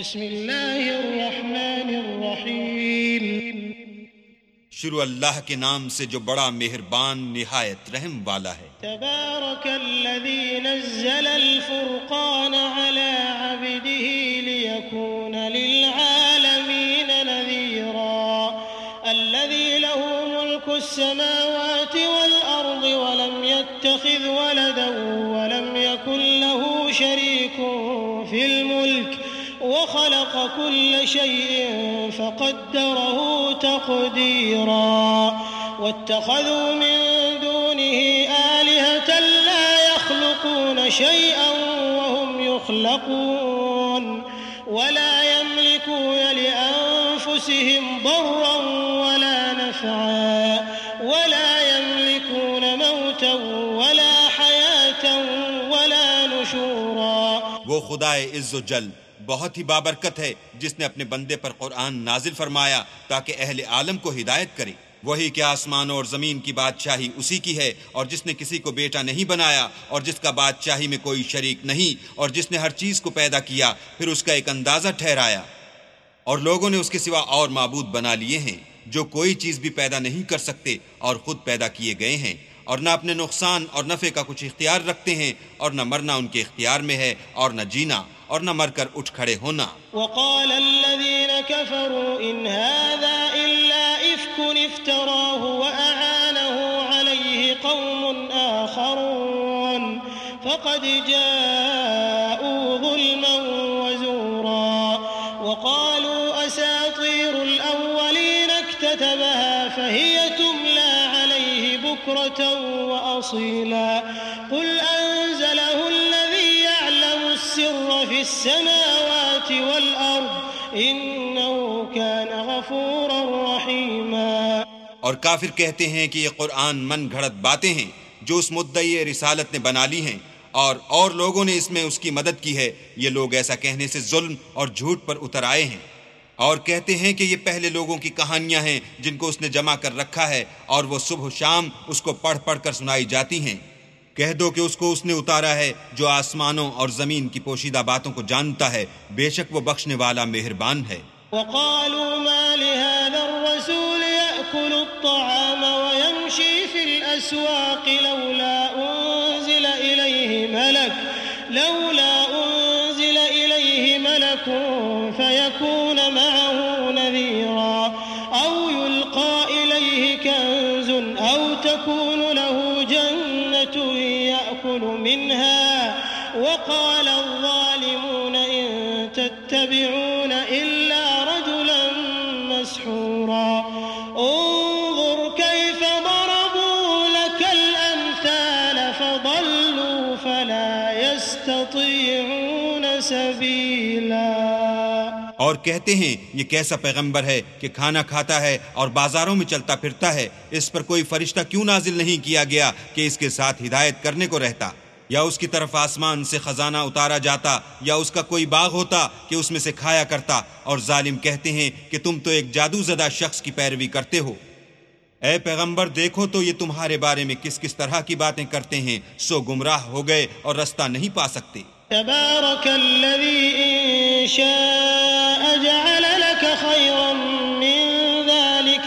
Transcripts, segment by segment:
بسم اللہ الرحمن الرحیم شروع اللہ کے نام سے جو بڑا مہربان نہایت رحم والا ہے۔ تبارک الذی نزل الفرقان علی عبده لیکون للعالمین نذیرا الذی له ملک السماوات والارض ولم يتخذ ولدا ولم يكن له شریک فی الملک وخلق كل شيء فقدره تقديرا واتخذوا من دونه آلهة لا يخلقون شيئا وهم يخلقون ولا يملكون لأنفسهم ضرا ولا نفعا ولا يملكون موتا ولا حياة ولا نشورا۔ وہ خدائے عز و جل بہت ہی بابرکت ہے جس نے اپنے بندے پر قرآن نازل فرمایا تاکہ اہل عالم کو ہدایت کرے۔ وہی کہ آسمانوں اور زمین کی بادشاہی اسی کی ہے، اور جس نے کسی کو بیٹا نہیں بنایا اور جس کا بادشاہی میں کوئی شریک نہیں، اور جس نے ہر چیز کو پیدا کیا پھر اس کا ایک اندازہ ٹھہرایا۔ اور لوگوں نے اس کے سوا اور معبود بنا لیے ہیں جو کوئی چیز بھی پیدا نہیں کر سکتے اور خود پیدا کیے گئے ہیں، اور نہ اپنے نقصان اور نفع کا کچھ اختیار رکھتے ہیں، اور نہ مرنا ان کے اختیار میں ہے اور نہ جینا اور نہ مر کر اٹھ کھڑے ہونا۔ وقال الذين كفروا إن هذا إلا إفك افتراه وأعانه عليه قوم آخرون فقد جاءوا ظلما وزورا وقالوا أساطير الأولين اكتتبها فهي تملى عليه بكرة وأصيلا قل أنزله الذي يعلم السر في السماوات والأرض إنه كان غفورا رحيما۔ اور کافر کہتے ہیں کہ یہ قرآن من گھڑت باتیں ہیں جو اس مدعی رسالت نے بنا لی ہیں، اور لوگوں نے اس میں اس کی مدد کی ہے۔ یہ لوگ ایسا کہنے سے ظلم اور جھوٹ پر اتر آئے ہیں، اور کہتے ہیں کہ یہ پہلے لوگوں کی کہانیاں ہیں جن کو اس نے جمع کر رکھا ہے، اور وہ صبح و شام اس کو پڑھ پڑھ کر سنائی جاتی ہیں۔ کہہ دو کہ اس کو اس نے اتارا ہے جو آسمانوں اور زمین کی پوشیدہ باتوں کو جانتا ہے، بے شک وہ بخشنے والا مہربان ہے۔ وقالوا ما لهذا الرسول يأكل الطعام ويمشي في الأسواق لولا أنزل إليه ملك فيكون معه نذيرا أو يلقى إليه كنز أو تكون له جنة يأكل منها وقال الظالمون إن تتبعون إلا رجلا مسحورا انظر كيف ضربوا لك الأمثال فضلوا فلا يستطيعون سبيلا۔ اور کہتے ہیں یہ کیسا پیغمبر ہے کہ کھانا کھاتا ہے اور بازاروں میں چلتا پھرتا ہے، اس پر کوئی فرشتہ کیوں نازل نہیں کیا گیا کہ اس کے ساتھ ہدایت کرنے کو رہتا، یا اس کی طرف آسمان سے خزانہ اتارا جاتا، یا اس کا کوئی باغ ہوتا کہ اس میں سے کھایا کرتا۔ اور ظالم کہتے ہیں کہ تم تو ایک جادو زدہ شخص کی پیروی کرتے ہو۔ اے پیغمبر دیکھو تو یہ تمہارے بارے میں کس کس طرح کی باتیں کرتے ہیں، سو گمراہ ہو گئے اور رستہ نہیں پا سکتے۔ تبارك الذي إن شاء جعل لك خيرا من ذلك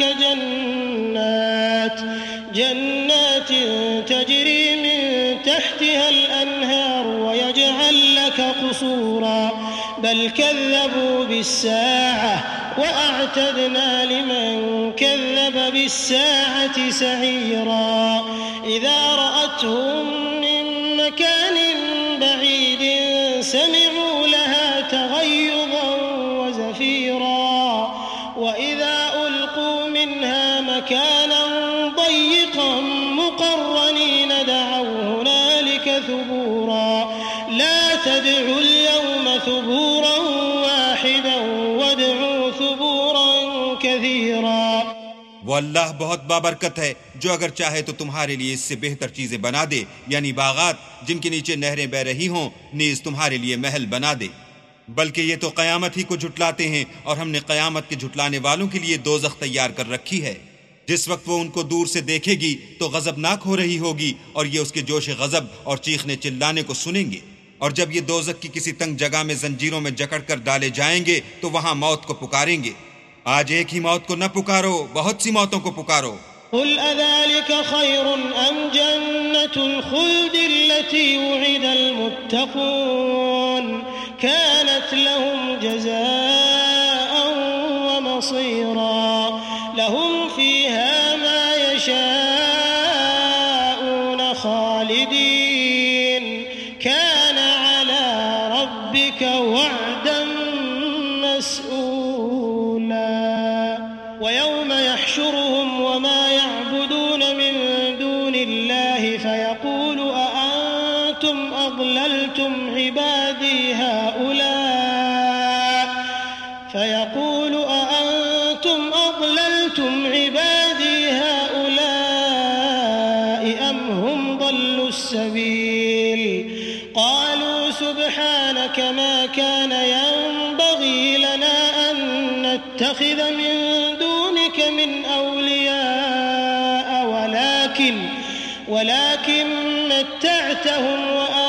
جنات تجري من تحتها الأنهار ويجعل لك قصورا بل كذبوا بالساعة وأعتدنا لمن كذب بالساعة سعيرا إذا رأتهم من مكان بعيد سمعوا لها تغيظا وزفيرا وإذا ألقوا منها مكانا ضيقا مقرنين دعوا هنالك ثبورا لا تدعوا اليوم ثبورا واحدا وادعوا ثبورا كثيرا۔ وہ اللہ بہت بابرکت ہے جو اگر چاہے تو تمہارے لیے اس سے بہتر چیزیں بنا دے، یعنی باغات جن کے نیچے نہریں بہ رہی ہوں، نیز تمہارے لیے محل بنا دے۔ بلکہ یہ تو قیامت ہی کو جھٹلاتے ہیں، اور ہم نے قیامت کے جھٹلانے والوں کے لیے دوزخ تیار کر رکھی ہے۔ جس وقت وہ ان کو دور سے دیکھے گی تو غضبناک ہو رہی ہوگی، اور یہ اس کے جوش غضب اور چیخنے چلانے کو سنیں گے۔ اور جب یہ دوزخ کی کسی تنگ جگہ میں زنجیروں میں جکڑ کر ڈالے جائیں گے تو وہاں موت کو پکاریں گے. آج ایک ہی موت کو نہ پکارو، بہت سی موتوں کو پکارو. قل أذلك خير أم جنة الخلد التي وعد المتقون كانت لهم جزاء ومصيرا لهم فيها ما يشاءون خالدين كان على ربك وعدا مسئولا. ويوم يحشرهم وما يعبدون من دون الله فيقول أأنتم أضللتم عبادي هؤلاء أم هم ضلوا السبيل قالوا سبحانك ما كان ينبغي لنا أن نتخذ من دونك من أولياء ولكن متعتهم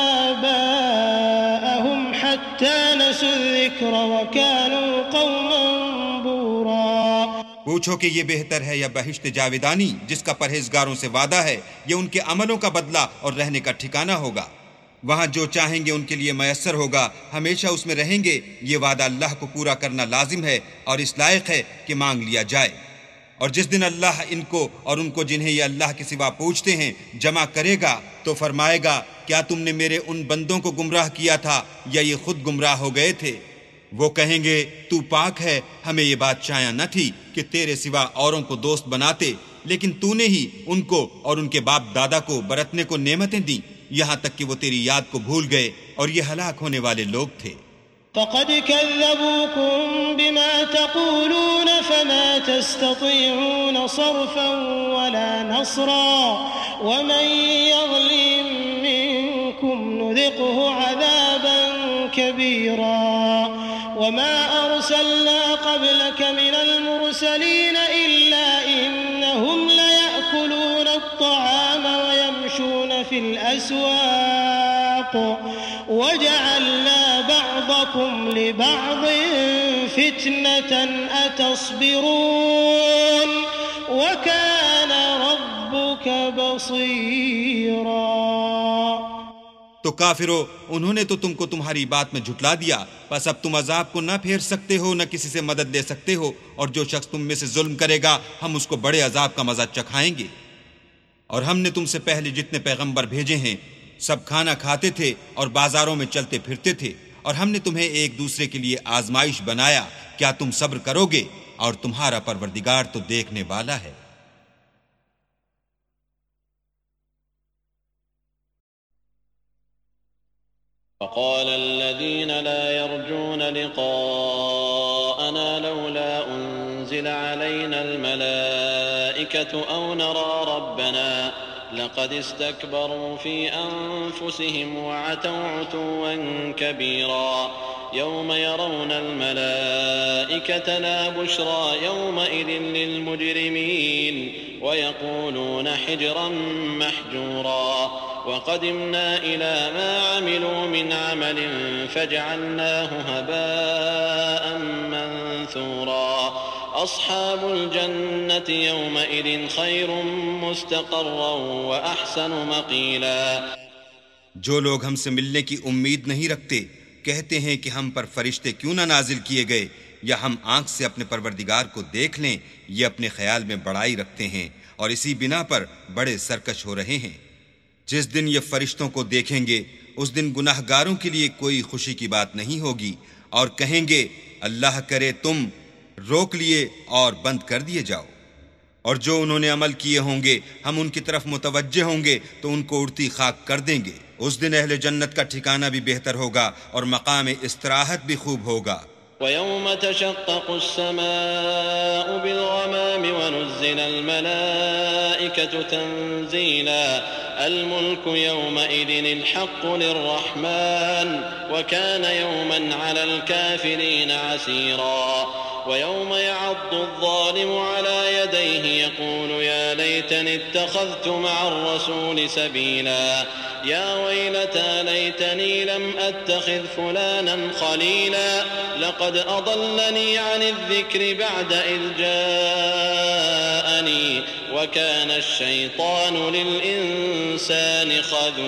وآباءهم حتى نسوا الذكر وكانوا قوما بورا. پوچھو کہ یہ بہتر ہے یا بہشت جاودانی جس کا پرہیزگاروں سے وعدہ ہے، یہ ان کے عملوں کا بدلہ اور رہنے کا ٹھکانہ ہوگا. وہاں جو چاہیں گے ان کے لیے میسر ہوگا، ہمیشہ اس میں رہیں گے. یہ وعدہ اللہ کو پورا کرنا لازم ہے اور اس لائق ہے کہ مانگ لیا جائے. اور جس دن اللہ ان کو اور ان کو جنہیں یہ اللہ کے سوا پوچھتے ہیں جمع کرے گا تو فرمائے گا کیا تم نے میرے ان بندوں کو گمراہ کیا تھا یا یہ خود گمراہ ہو گئے تھے؟ وہ کہیں گے تو پاک ہے، ہمیں یہ بات چاہیے نہ تھی کہ تیرے سوا اوروں کو دوست بناتے، لیکن تو نے ہی ان کو اور ان کے باپ دادا کو برتنے کو نعمتیں دیں یہاں تک کہ وہ تیری یاد کو بھول گئے اور یہ ہلاک ہونے والے لوگ تھے. فقد كذبوكم بما تقولون فما تستطيعون صرفا ولا نصرا ومن يظلم منكم نذقه عذابا كبيرا. وما أرسلنا قبلك من المرسلين إلا إنهم ليأكلون الطعام ويمشون في الأسواق وجعلنا بعضكم لبعض فتنة أتصبرون وكان ربك بصيرا. تو کافرو، انہوں نے تو تم کو تمہاری بات میں جھٹلا دیا، پس اب تم عذاب کو نہ پھیر سکتے ہو نہ کسی سے مدد لے سکتے ہو، اور جو شخص تم میں سے ظلم کرے گا ہم اس کو بڑے عذاب کا مزہ چکھائیں گے. اور ہم نے تم سے پہلے جتنے پیغمبر بھیجے ہیں سب کھانا کھاتے تھے اور بازاروں میں چلتے پھرتے تھے، اور ہم نے تمہیں ایک دوسرے کے لیے آزمائش بنایا. کیا تم صبر کرو گے؟ اور تمہارا پروردگار تو دیکھنے والا ہے. وقال الذين لا يرجون لقاءنا لولا أنزل علينا الملائكة أو نرى ربنا لقد استكبروا في أنفسهم وعتوا عتوا كبيرا. يوم يرون الملائكة لا بشرى يومئذ للمجرمين ويقولون حجرا محجورا. وقدمنا إلى ما عملوا من عمل فجعلناه هباء منثورا. أصحاب الجنة يومئذ خير مستقرا وأحسن مقيلا. جو لوگ ہم سے ملنے کی امید نہیں رکھتے کہتے ہیں کہ ہم پر فرشتے کیوں نہ نازل کیے گئے یا ہم آنکھ سے اپنے پروردگار کو دیکھ لیں. یہ اپنے خیال میں بڑائی رکھتے ہیں اور اسی بنا پر بڑے سرکش ہو رہے ہیں. جس دن یہ فرشتوں کو دیکھیں گے اس دن گناہ گاروں کے لیے کوئی خوشی کی بات نہیں ہوگی، اور کہیں گے اللہ کرے تم روک لیے اور بند کر دیے جاؤ. اور جو انہوں نے عمل کیے ہوں گے ہم ان کی طرف متوجہ ہوں گے تو ان کو اڑتی خاک کر دیں گے. اس دن اہل جنت کا ٹھکانہ بھی بہتر ہوگا اور مقام استراحت بھی خوب ہوگا. ويوم تشقق السماء بالغمام ونزل الملائكة تنزيلا. الملك يومئذ الحق للرحمن وكان يوما على الكافرين عسيرا. ويوم يعض الظالم على يديه يقول يا ليتني اتخذت مع الرسول سبيلا يا ويلتى ليتني لم أتخذ فلانا خليلا لقد أضلني عن الذكر بعد إذ جاءني وكان الشيطان للإنسان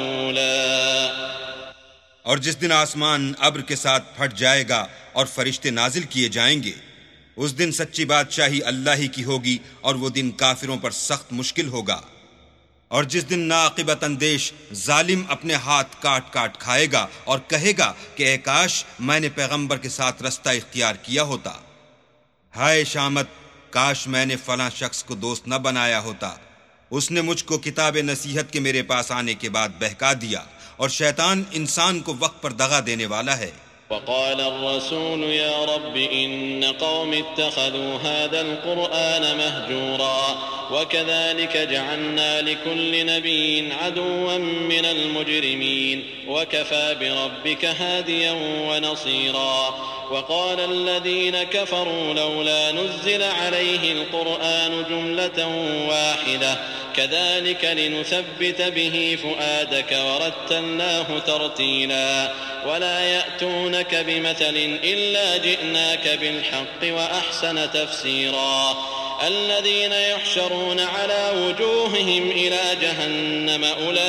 خذولا۔ اور جس دن آسمان ابر کے ساتھ پھٹ جائے گا اور فرشتے نازل کیے جائیں گے، اس دن سچی بادشاہی اللہ ہی کی ہوگی اور وہ دن کافروں پر سخت مشکل ہوگا۔ اور جس دن ناعاقبت اندیش ظالم اپنے ہاتھ کاٹ کاٹ کھائے گا اور کہے گا کہ اے کاش میں نے پیغمبر کے ساتھ رستہ اختیار کیا ہوتا، ہائے شامت کاش میں نے فلاں شخص کو دوست نہ بنایا ہوتا، اس نے مجھ کو کتاب نصیحت کے میرے پاس آنے کے بعد بہکا دیا، اور شیطان انسان کو وقت پر دغا دینے والا ہے۔ وقال الرسول يا رب إن قوم اتخذوا هذا القرآن مهجورا وكذلك جعلنا لكل نبي عدوا من المجرمين وكفى بربك هاديا ونصيرا وقال الذين كفروا لولا نزل عليه القرآن جملة واحدة كذلك لنثبت به فؤادك ورتلناه ترتيلا ولا يأتونك بمثل إلا جئناك بالحق وأحسن تفسيرا الذين يحشرون على وجوههم إلى جهنم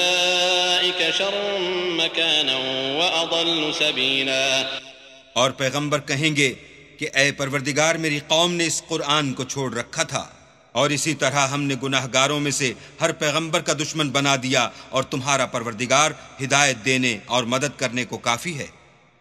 أولئك شر مكانا وأضل سبيلا۔ اور پیغمبر کہیں گے کہ اے پروردگار میری قوم نے اس قرآن کو چھوڑ رکھا تھا، اور اسی طرح ہم نے گناہ گاروں میں سے ہر پیغمبر کا دشمن بنا دیا، اور تمہارا پروردگار ہدایت دینے اور مدد کرنے کو کافی ہے۔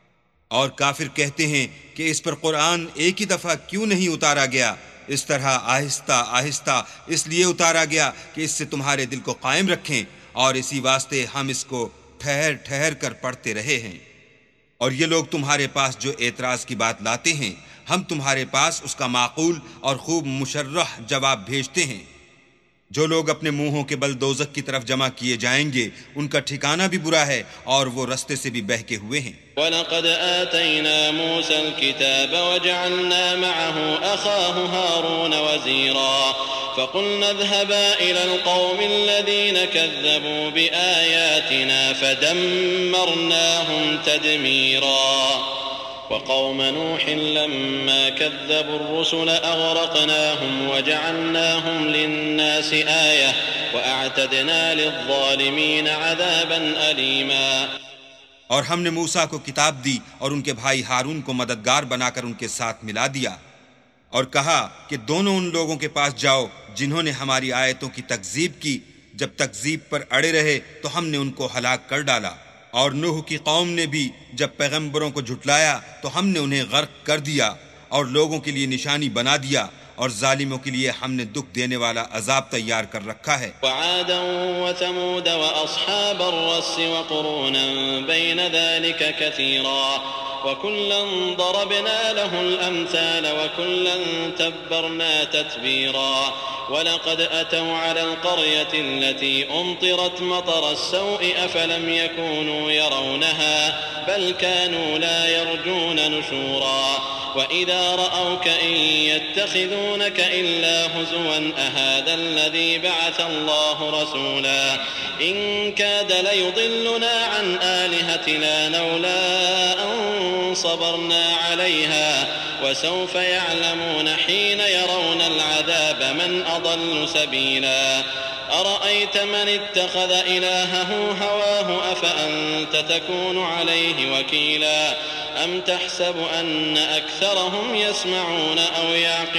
اور کافر کہتے ہیں کہ اس پر قرآن ایک ہی دفعہ کیوں نہیں اتارا گیا؟ اس طرح آہستہ آہستہ اس لیے اتارا گیا کہ اس سے تمہارے دل کو قائم رکھیں، اور اسی واسطے ہم اس کو ٹھہر ٹھہر کر پڑھتے رہے ہیں۔ اور یہ لوگ تمہارے پاس جو اعتراض کی بات لاتے ہیں، ہم تمہارے پاس اس کا معقول اور خوب مشرح جواب بھیجتے ہیں۔ جو لوگ اپنے منہوں کے بل دوزخ کی طرف جمع کیے جائیں گے ان کا ٹھکانہ بھی برا ہے، اور وہ رستے سے بھی بہکے ہوئے ہیں۔ وَلَقَدْ آتَيْنَا مُوسَى الْكِتَابَ وَجَعَلْنَا مَعَهُ أَخَاهُ هَارُونَ وَزِيرًا فَقُلْنَا اذْهَبَا إِلَى الْقَوْمِ الَّذِينَ كَذَّبُوا بِآيَاتِنَا فَدَمَّرْنَاهُمْ تَدْمِيرًا وقوم نوح لما كذبوا الرسل أغرقناهم وجعلناهم للناس آية وأعتدنا للظالمين عذابا أليما۔ اور ہم نے موسیٰ کو کتاب دی اور ان کے بھائی ہارون کو مددگار بنا کر ان کے ساتھ ملا دیا، اور کہا کہ دونوں ان لوگوں کے پاس جاؤ جنہوں نے ہماری آیتوں کی تکذیب کی، جب تکذیب پر اڑے رہے تو ہم نے ان کو ہلاک کر ڈالا۔ اور نوح کی قوم نے بھی جب پیغمبروں کو جھٹلایا تو ہم نے انہیں غرق کر دیا اور لوگوں کے لیے نشانی بنا دیا، اور ظالموں کے لیے ہم نے دکھ دینے والا عذاب تیار کر رکھا ہے۔ وعادا وثمود واصحاب الرس وقرونا بين ذلك كثيرا وكلا ضربنا له الامثال وكلا تبرنا تتبيرا ولقد اتوا على القرية التي امطرت مطر السوء افلم يكونوا يرونها بل كانوا لا يرجون نشورا وإذا رأوك إن يتخذونك إلا هزوا أهذا الذي بعث الله رسولا إن كاد ليضلنا عن آلهتنا لولا أن صبرنا عليها وسوف يعلمون حين يرون العذاب من أضل سبيلا أرأيت من اتخذ إلهه هواه أفأنت تكون عليه وكيلا أم تحسب أن أكثرهم يسمعون أو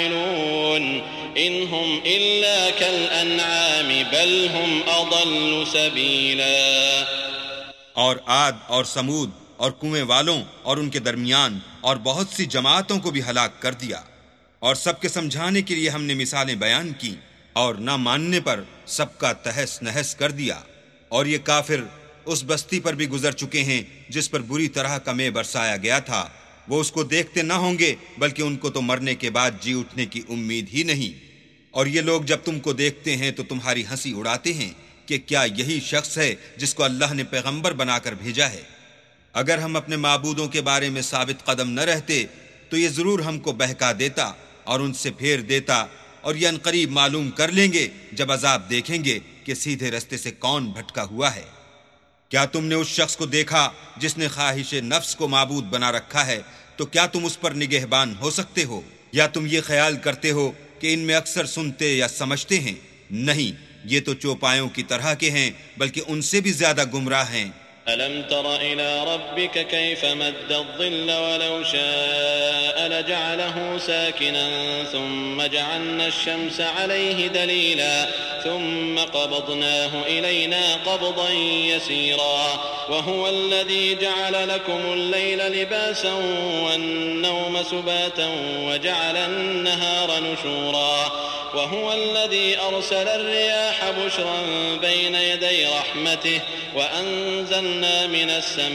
يعقلون إن هم إلا كالأنعام بل هم أضل سبيلا۔ اور عاد اور سمود اور کنویں والوں اور ان کے درمیان اور بہت سی جماعتوں کو بھی ہلاک کر دیا، اور سب کے سمجھانے کے لیے ہم نے مثالیں بیان کی، اور نہ ماننے پر سب کا تہس نہس کر دیا۔ اور یہ کافر اس بستی پر بھی گزر چکے ہیں جس پر بری طرح کا مے برسایا گیا تھا، وہ اس کو دیکھتے نہ ہوں گے بلکہ ان کو تو مرنے کے بعد جی اٹھنے کی امید ہی نہیں۔ اور یہ لوگ جب تم کو دیکھتے ہیں تو تمہاری ہنسی اڑاتے ہیں کہ کیا یہی شخص ہے جس کو اللہ نے پیغمبر بنا کر بھیجا ہے؟ اگر ہم اپنے معبودوں کے بارے میں ثابت قدم نہ رہتے تو یہ ضرور ہم کو بہکا دیتا اور ان سے پھیر دیتا، اور یہ عنقریب معلوم کر لیں گے جب عذاب دیکھیں گے کہ سیدھے رستے سے کون بھٹکا ہوا ہے۔ کیا تم نے اس شخص کو دیکھا جس نے خواہش نفس کو معبود بنا رکھا ہے؟ تو کیا تم اس پر نگہبان ہو سکتے ہو؟ یا تم یہ خیال کرتے ہو کہ ان میں اکثر سنتے یا سمجھتے ہیں؟ نہیں، یہ تو چوپایوں کی طرح کے ہیں، بلکہ ان سے بھی زیادہ گمراہ ہیں۔ ألم تر إلى ربك كيف مد الظل ولو شاء لجعله ساكنا ثم جعلنا الشمس عليه دليلا ثم قبضناه إلينا قبضا يسيرا وهو الذي جعل لكم الليل لباسا والنوم سباتا وجعل النهار نشورا وهو الذي أرسل الرياح بشرا بين يدي رحمته وأنزلنا من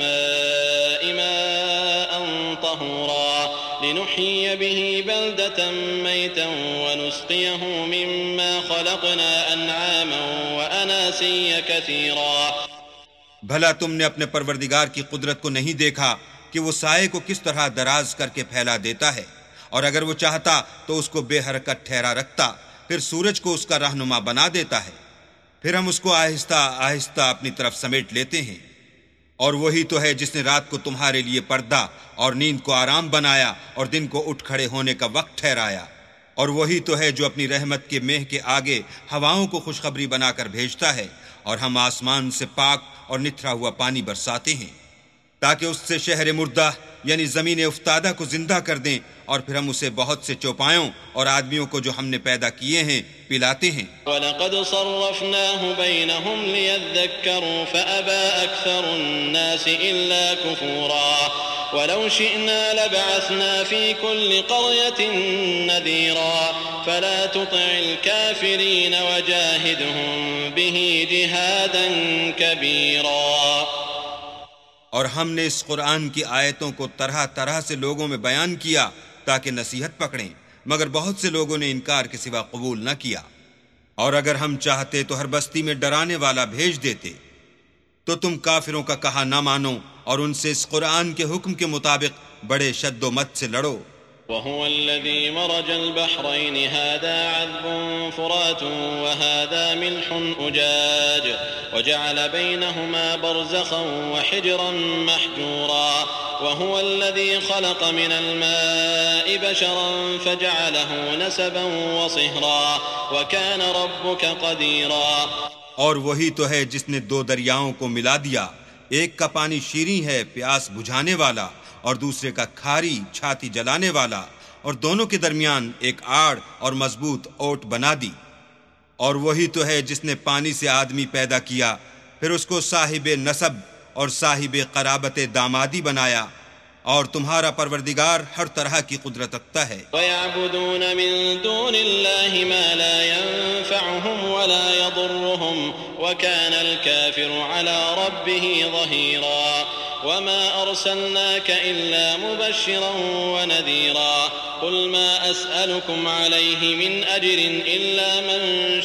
السماء ماء طهورا لنحيي به بلدة ميتا ونسقيه مما خلقنا أنعاما وأناسيا كثيرا۔ بھلا تم نے اپنے پروردگار کی قدرت کو نہیں دیکھا کہ وہ سائے کو کس طرح دراز کر کے پھیلا دیتا ہے، اور اگر وہ چاہتا تو اس کو بے حرکت ٹھہرا رکھتا، پھر سورج کو اس کا رہنما بنا دیتا ہے، پھر ہم اس کو آہستہ آہستہ اپنی طرف سمیٹ لیتے ہیں۔ اور وہی تو ہے جس نے رات کو تمہارے لیے پردہ اور نیند کو آرام بنایا اور دن کو اٹھ کھڑے ہونے کا وقت ٹھہرایا، اور وہی تو ہے جو اپنی رحمت کے مہ کے آگے ہواؤں کو خوشخبری بنا کر بھیجتا ہے، اور ہم آسمان سے پاک اور نتھرا ہوا پانی برساتے ہیں تاکہ اس سے شہر مردہ یعنی زمین افتادہ کو زندہ کر دیں، اور پھر ہم اسے بہت سے چوپایوں اور آدمیوں کو جو ہم نے پیدا کیے ہیں پلاتے ہیں۔ وَلَقَدْ صَرَّفْنَاهُ بَيْنَهُمْ لِيَذَّكَّرُوا فَأَبَى أَكْثَرُ النَّاسِ إِلَّا كُفُورًا وَلَوْ شِئْنَا لَبَعَثْنَا فِي كُلِّ قَرْيَةٍ نَذِيرًا فَلَا تُطِعِ الْكَافِرِينَ وَجَاهِدْهُمْ بِهِ جِهَادًا كَبِيرًا۔ اور ہم نے اس قرآن کی آیتوں کو طرح طرح سے لوگوں میں بیان کیا تاکہ نصیحت پکڑیں، مگر بہت سے لوگوں نے انکار کے سوا قبول نہ کیا۔ اور اگر ہم چاہتے تو ہر بستی میں ڈرانے والا بھیج دیتے، تو تم کافروں کا کہا نہ مانو اور ان سے اس قرآن کے حکم کے مطابق بڑے شد و مت سے لڑو۔ وهو الذي مرج البحرين هذا عذب فرات وهذا ملح أجاج وجعل بينهما برزخا وحجرا محجورا وهو الذي خلق من الماء بشرا فجعله نسبا وصهرا وكان ربك قديرا۔ اور وہی تو ہے جس نے دو دریاؤں کو ملا دیا، ایک کا پانی شیریں ہے پیاس بجھانے والا، اور دوسرے کا کھاری چھاتی جلانے والا، اور دونوں کے درمیان ایک آڑ اور مضبوط اوٹ بنا دی۔ اور وہی تو ہے جس نے پانی سے آدمی پیدا کیا، پھر اس کو صاحب نسب اور صاحب قرابت دامادی بنایا، اور تمہارا پروردگار ہر طرح کی قدرت رکھتا ہے۔ وَيَعْبُدُونَ مِن دُونِ اللَّهِ مَا لَا يَنفَعُهُمْ وَلَا يَضُرُّهُمْ وَكَانَ الْكَافِرُ عَلَى رَبِّهِ ظَهِيرًا وَمَا أَرْسَلْنَاكَ إِلَّا مُبَشِّرًا وَنَذِيرًا قُلْ مَا أَسْأَلُكُمْ عَلَيْهِ مِنْ أَجْرٍ إِلَّا مَنْ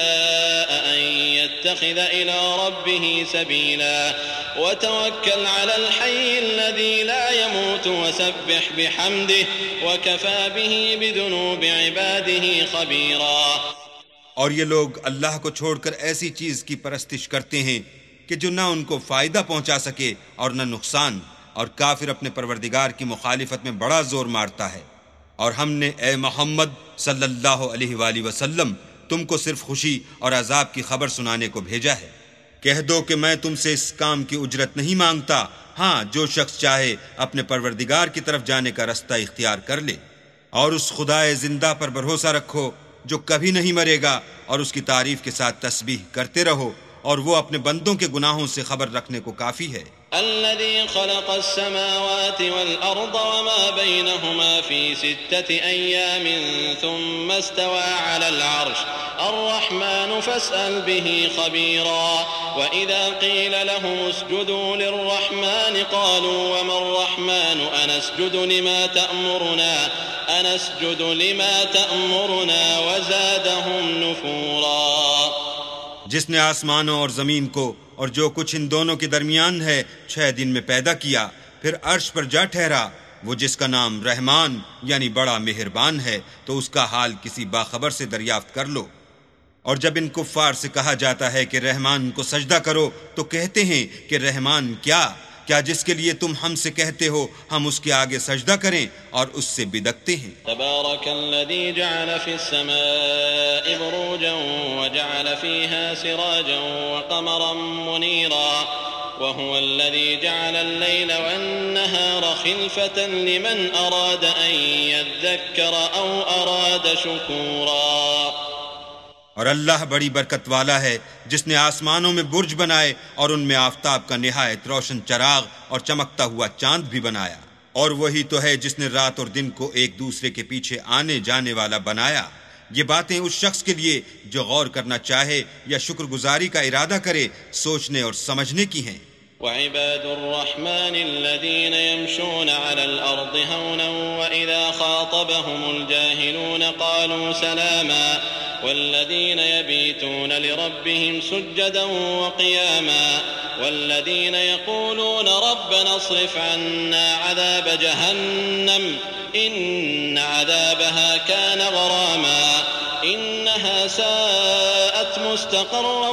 شَاءَ أَنْ يَتَّخِذَ إِلَى رَبِّهِ سَبِيلًا وَتَوَكَّلْ عَلَى الْحَيِّ الَّذِي لَا يَمُوتُ وَسَبِّحْ بِحَمْدِهِ وَكَفَى بِهِ بِذُنُوبِ عِبَادِهِ خَبِيرًا۔ اور یہ لوگ اللہ کو چھوڑ کر ایسی چیز کی پرستش کرتے ہیں کہ جو نہ ان کو فائدہ پہنچا سکے اور نہ نقصان، اور کافر اپنے پروردگار کی مخالفت میں بڑا زور مارتا ہے۔ اور ہم نے اے محمد صلی اللہ علیہ وآلہ وسلم تم کو صرف خوشی اور عذاب کی خبر سنانے کو بھیجا ہے۔ کہہ دو کہ میں تم سے اس کام کی اجرت نہیں مانگتا، ہاں جو شخص چاہے اپنے پروردگار کی طرف جانے کا رستہ اختیار کر لے، اور اس خدائے زندہ پر بھروسہ رکھو جو کبھی نہیں مرے گا، اور اس کی تعریف کے ساتھ تسبیح کرتے رہو، اور وہ اپنے بندوں کے گناہوں سے خبر رکھنے کو کافی ہے۔ الذي خلق السماوات والأرض وما بينهما في 6 أيام ثم استوى على العرش الرحمن فاسأل به خبيرا وإذا قيل لهم اسجدوا للرحمن قالوا وما الرحمن أنسجد لما تأمرنا وزادهم نفورا۔ جس نے آسمانوں اور زمین کو اور جو کچھ ان دونوں کے درمیان ہے 6 دن میں پیدا کیا، پھر عرش پر جا ٹھہرا، وہ جس کا نام رحمان یعنی بڑا مہربان ہے تو اس کا حال کسی باخبر سے دریافت کر لو۔ اور جب ان کفار سے کہا جاتا ہے کہ رحمان کو سجدہ کرو تو کہتے ہیں کہ رحمان کیا جس کے لیے تم ہم سے کہتے ہو ہم اس کے آگے سجدہ کریں، اور اس سے بدکتے ہیں۔ تبارك الذي جعل في السماء بروجا وجعل فيها سراجا وقمرا منيرا وهو الذي جعل الليل والنهار خلفة لمن أراد أن يذكر أو أراد شكورا۔ اور اللہ بڑی برکت والا ہے جس نے آسمانوں میں برج بنائے اور ان میں آفتاب کا نہایت روشن چراغ اور چمکتا ہوا چاند بھی بنایا، اور وہی تو ہے جس نے رات اور دن کو ایک دوسرے کے پیچھے آنے جانے والا بنایا۔ یہ باتیں اس شخص کے لیے جو غور کرنا چاہے یا شکر گزاری کا ارادہ کرے سوچنے اور سمجھنے کی ہیں۔ وعباد الرحمن الذين يمشون على الأرض هونا وإذا خاطبهم الجاهلون قالوا سلاما والذين يبيتون لربهم سجدا وقياما والذين يقولون ربنا اصرف عنا عذاب جهنم إن عذابها كان غراما إنها ساءت مستقرا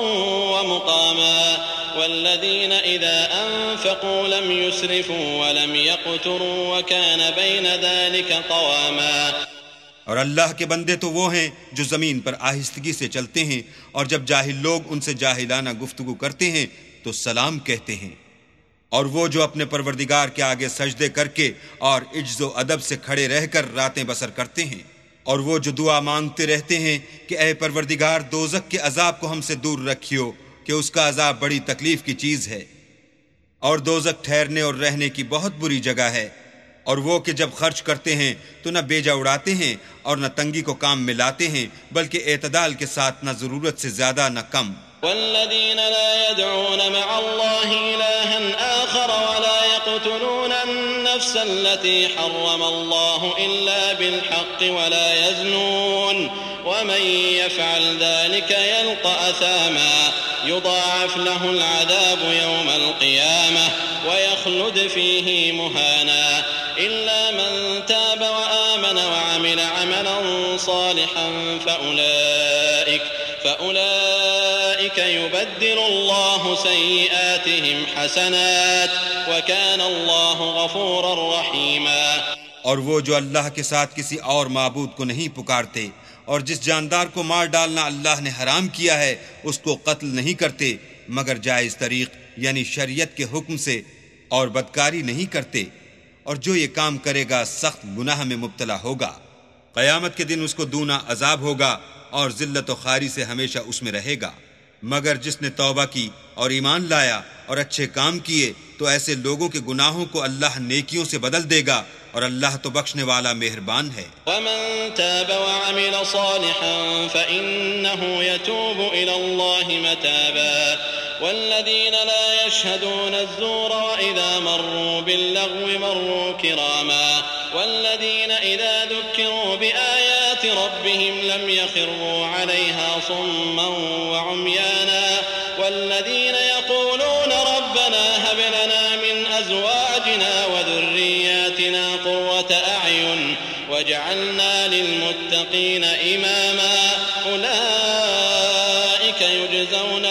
ومقاما والذين إذا أنفقوا لم يسرفوا ولم يقتروا وكان بين ذلك قواما۔ اور اللہ کے بندے تو وہ ہیں جو زمین پر آہستگی سے چلتے ہیں، اور جب جاہل لوگ ان سے جاہلانہ گفتگو کرتے ہیں تو سلام کہتے ہیں، اور وہ جو اپنے پروردگار کے آگے سجدے کر کے اور عجز و ادب سے کھڑے رہ کر راتیں بسر کرتے ہیں، اور وہ جو دعا مانگتے رہتے ہیں کہ اے پروردگار دوزخ کے عذاب کو ہم سے دور رکھیو کہ اس کا عذاب بڑی تکلیف کی چیز ہے، اور دوزخ ٹھہرنے اور رہنے کی بہت بری جگہ ہے۔ اور وہ کہ جب خرچ کرتے ہیں تو نہ بیجا اڑاتے ہیں اور نہ تنگی کو کام میں لاتے ہیں، بلکہ اعتدال کے ساتھ نہ ضرورت سے زیادہ نہ کم۔ والذين لا يدعون مع الله إلها آخر ولا يقتلون النفس التي حرم الله إلا بالحق ولا يزنون ومن يفعل ذلك يلقى أثاما يضاعف له العذاب يوم القيامة ويخلد فيه مهانا إلا من تاب وآمن وعمل عملا صالحا فأولئك يبدل الله سيئاتهم حسنات وكان الله غفورا رحيما۔ اور وہ جو اللہ کے ساتھ کسی اور معبود کو نہیں پکارتے اور جس جاندار کو مار ڈالنا اللہ نے حرام کیا ہے اس کو قتل نہیں کرتے مگر جائز طریق یعنی شریعت کے حکم سے، اور بدکاری نہیں کرتے، اور جو یہ کام کرے گا سخت گناہ میں مبتلا ہوگا، قیامت کے دن اس کو دونا عذاب ہوگا اور ذلت و خواری سے ہمیشہ اس میں رہے گا۔ مگر جس نے توبہ کی اور ایمان لایا اور اچھے کام کیے تو ایسے لوگوں کے گناہوں کو اللہ نیکیوں سے بدل دے گا، اور اللہ تو بخشنے والا مہربان ہے۔ ومن تاب وعمل صالحا فإنه يتوب إلى الله متابا والذين لا يشهدون الزور وإذا مروا باللغو مروا كراما والذين إذا ذكروا بآيات ربهم لم يخروا عليها صما وعميانا والذين يقولون ربنا هب لنا من أزواجنا وذرياتنا قرة أعين وجعلنا للمتقين إماما أولئك يجزون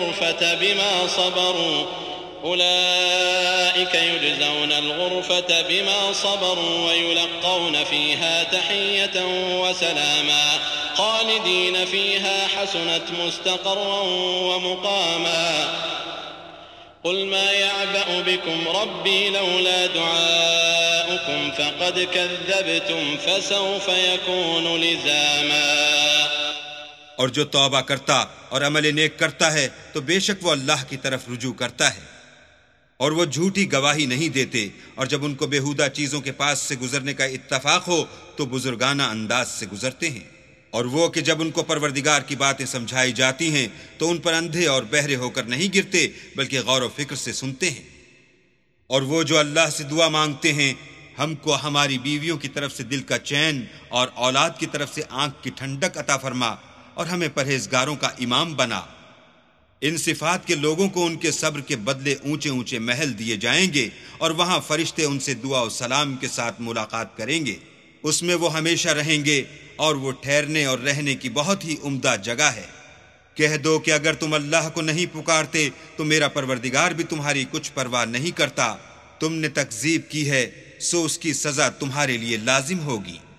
الغرفة بما صبروا ويلقون فيها تحية وسلاما خالدين فيها حسنت مستقرا ومقاما قل ما يعبأ بكم ربي لولا دعاؤكم فقد كذبتم فسوف يكون لزاما۔ اور جو توبہ کرتا اور عمل نیک کرتا ہے تو بے شک وہ اللہ کی طرف رجوع کرتا ہے، اور وہ جھوٹی گواہی نہیں دیتے، اور جب ان کو بیہودہ چیزوں کے پاس سے گزرنے کا اتفاق ہو تو بزرگانہ انداز سے گزرتے ہیں، اور وہ کہ جب ان کو پروردگار کی باتیں سمجھائی جاتی ہیں تو ان پر اندھے اور بہرے ہو کر نہیں گرتے بلکہ غور و فکر سے سنتے ہیں، اور وہ جو اللہ سے دعا مانگتے ہیں ہم کو ہماری بیویوں کی طرف سے دل کا چین اور اولاد کی طرف سے آنکھ کی ٹھنڈک عطا فرما اور ہمیں پرہیزگاروں کا امام بنا۔ ان صفات کے لوگوں کو ان کے صبر کے بدلے اونچے اونچے محل دیے جائیں گے، اور وہاں فرشتے ان سے دعا و سلام کے ساتھ ملاقات کریں گے۔ اس میں وہ ہمیشہ رہیں گے، اور وہ ٹھہرنے اور رہنے کی بہت ہی عمدہ جگہ ہے۔ کہہ دو کہ اگر تم اللہ کو نہیں پکارتے تو میرا پروردگار بھی تمہاری کچھ پرواہ نہیں کرتا۔ تم نے تکذیب کی ہے، سو اس کی سزا تمہارے لیے لازم ہوگی۔